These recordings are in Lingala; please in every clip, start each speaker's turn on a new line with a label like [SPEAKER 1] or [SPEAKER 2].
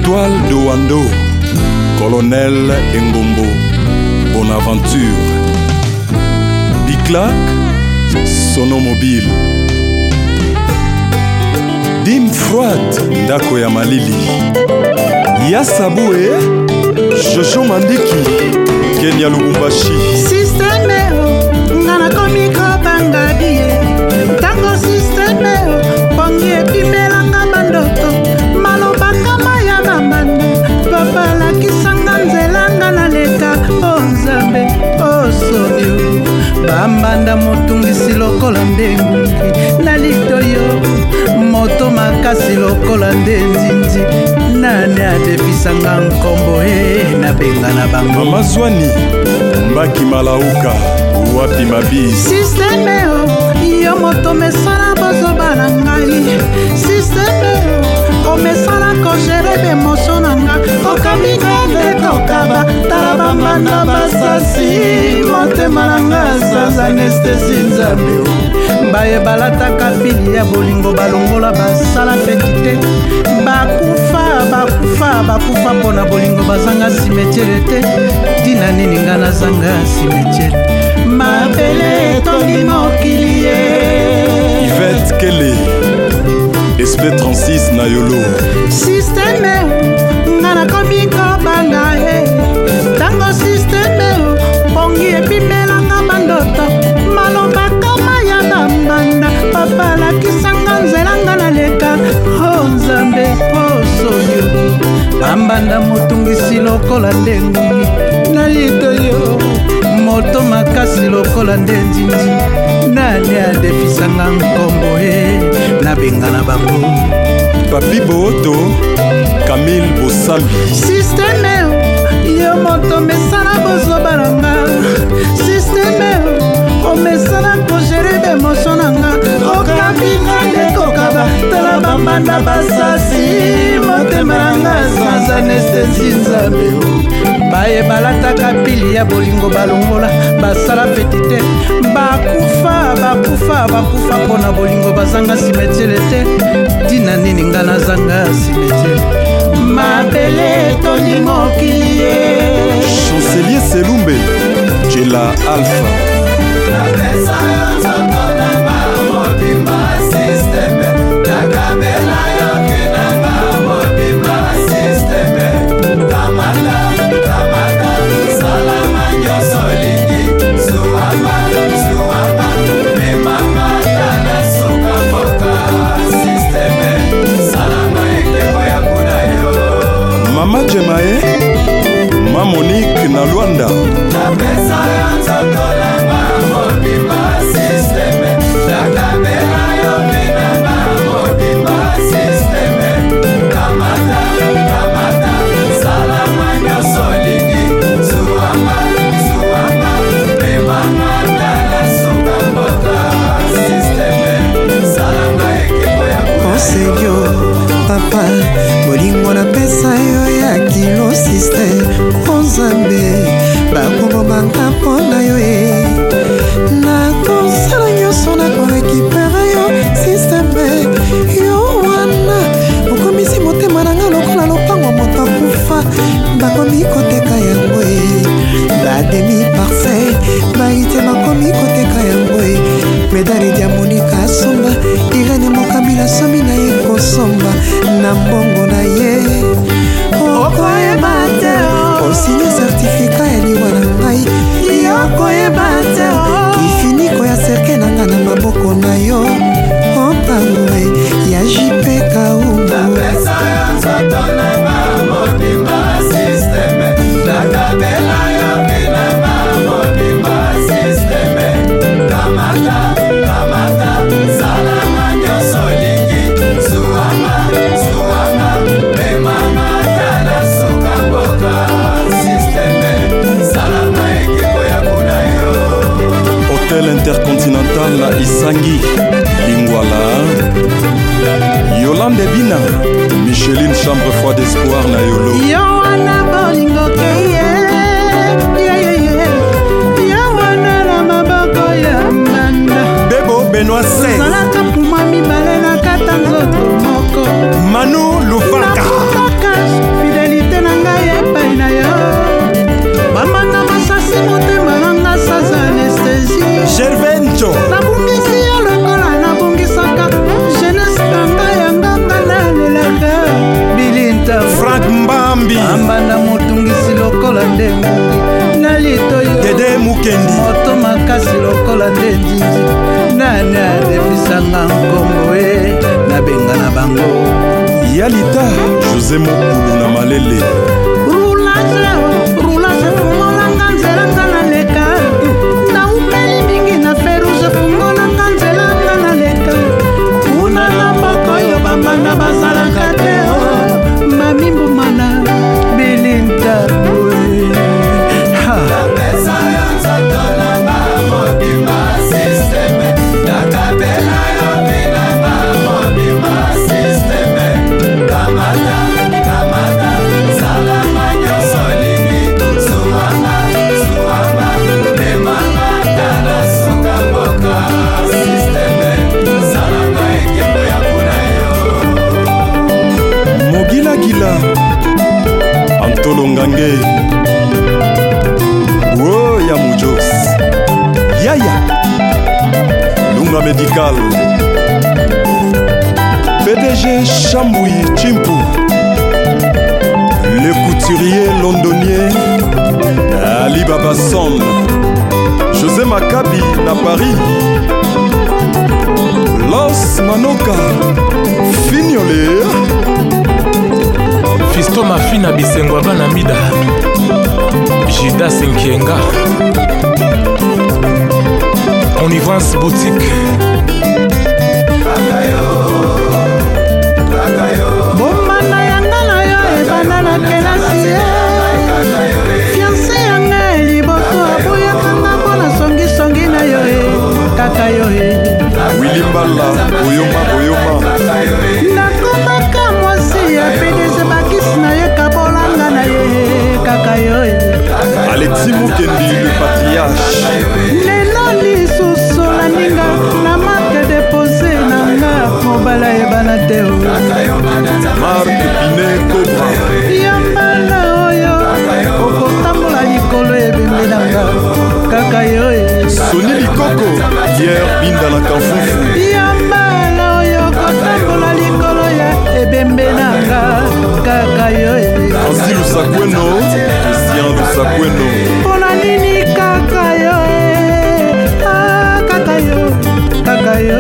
[SPEAKER 1] Étoile de Wando, Colonel Engombo, Bonaventure, Biclac, Sonomobile, Dim Froide, Ndako ya Malili, Yasaboué, Jojo Mandiki, Kenya Lubumbashi.
[SPEAKER 2] Systemeo, ngana komiko bangadiye, tango systemeo, pongi epimelanga bandoto, malobaka maya bambanda, papa lakisanga nzelanga na leka, o Nzambe, o Sodio, bambanda motungisi lokola ndengungi, na litoyo, moto makasi lokola ndenzinzi, nane adefisanga nkombo na benga na bango.
[SPEAKER 1] Mama Zwani, Mbaki Malauka, wapi mabi.
[SPEAKER 2] Systemeo, yo moto mesala bozoba na ngai. Systemeo, o mesala kogere bemotion na nga. Okabika nde tokaba, tala bambanda basasi, motema na nga sans anesthésie Nzambe. Baye balataka pili ya bolingo balongola basala fetite. Bakufa pona bolingo bazanga simetiere te. Tina nini nga nazanga simetiere. Mabele tongi mokili ye.
[SPEAKER 1] Yvette Kele, SP36 na Yolo.
[SPEAKER 2] Systeme nga nakomi kobanga ye. Tango systeme pongi epimelanga bandoto. Malobaka maya bambanda, papa lakisanga nzelanga na leka. O Nzambe, o Sodio, bambanda motungisi lokola ndengungi, na litoyo moto makasi lokola ndenzinzi, nani adefisanga nkombo na benga na bango.
[SPEAKER 1] Papi Booto, Camille Bosambi.
[SPEAKER 2] Systemeo, yo moto mesala bozoba na nga. Systemeo, o mesala kogere bemotion na nga. Okabinga nde kokaba, tala bambanda basasi, motema na nga sans anesthésie Nzambe. Baye balataka pili ya bolingo balongola basala petite. Bakufa pona bolingo bazanga simetiere te. Tina nini nga nazanga simetiere. Mabele toni mokili ye.
[SPEAKER 1] Chancelier Selumbe, Jela Alpha. Mama Jemae, Ma Monique na Luanda.
[SPEAKER 3] Papa, bolingo na pesa yo ya kilo system. O Nzambe, bakombo banga mpona yo na kosala nyonso na korekipere yo system. Yo wana okomisi motema na nga lokola lopango moto akufa. Bakomi koteka yango bademi parcel baite bakomi koteka yango medali dia Monika asomba Irene Mokabila somi na ye kosomba na mbongo na ye. Okoyeba te osinye certificat ya liwa na ngai. Okoyeba te ifiniko ya serke na nga na maboko na yo. Opangwe ya JP Kaumba.
[SPEAKER 1] Hôtel Intercontinental na Isangi, Lingwala. Yolande Bina, Micheline Chambre Froide d'Espoir na Yolo.
[SPEAKER 2] Yo wana bolingo keye, yo wana na maboko ya mbanda.
[SPEAKER 1] Bebo Benoît 16.
[SPEAKER 2] Zalaka puma mibale na kata nzoto moko.
[SPEAKER 1] Manu Lufaka. Yalita José Mokulu na Malele.
[SPEAKER 2] Roulage fungolanga nzela nga naleka na upeli mingi na ferouge fungolanga nzela nga naleka kuna na mboko oyo bambanda bazalaka te mamimbumana belinta
[SPEAKER 1] Antolo Ngange Wo ya Mujos Yaya Lunga Medical PDG Chamboui Chimpu Le couturier londonien Ali Baba Son José Maccabi na Paris Los Manoka Fignolé
[SPEAKER 4] Fisto Mafina Bisengwa Bana Mida Jida Senkienga Onivance Boutique
[SPEAKER 2] bomana yanga na yo ebanda na kelasi fiance yanga liboso aboyakanga mpona songisongi na yo kaka yo
[SPEAKER 1] Willy Mbala Boyoma
[SPEAKER 2] nakomaka mwasi ya PDG bakisi na ye kabolanga na ye kaka yo
[SPEAKER 1] Alexis Mukendi le patriarche
[SPEAKER 2] lelo lisusu na ninga na marke depose nanga mobala ebana te
[SPEAKER 1] Marc Pinet Cobra
[SPEAKER 2] yambala oyo okotambola likolo ebembe nanga kaka yo
[SPEAKER 1] Soni Likoko Pierre Binda na Kanfufu
[SPEAKER 2] yambala oyo okotambola likolo ya ebembe nanga kaka yo
[SPEAKER 1] Ansi Lusakweno Christian Lusakweno
[SPEAKER 2] mpona nini kaka yo kaka yo kaka yo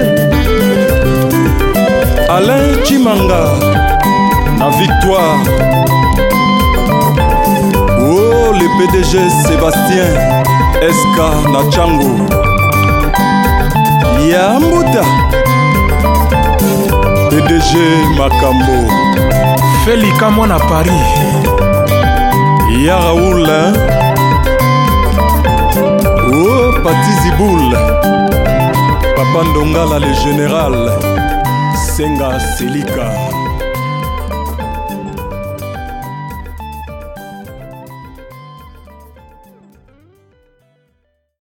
[SPEAKER 1] Alain Chimanga na Victoire Oh le PDG Sébastien SK na Chango Yambuta PDG Makambo
[SPEAKER 4] Felika Mwana Paris
[SPEAKER 1] Ya Raoul Oh Pati Ziboul Papa Ndongala le général Senga Selika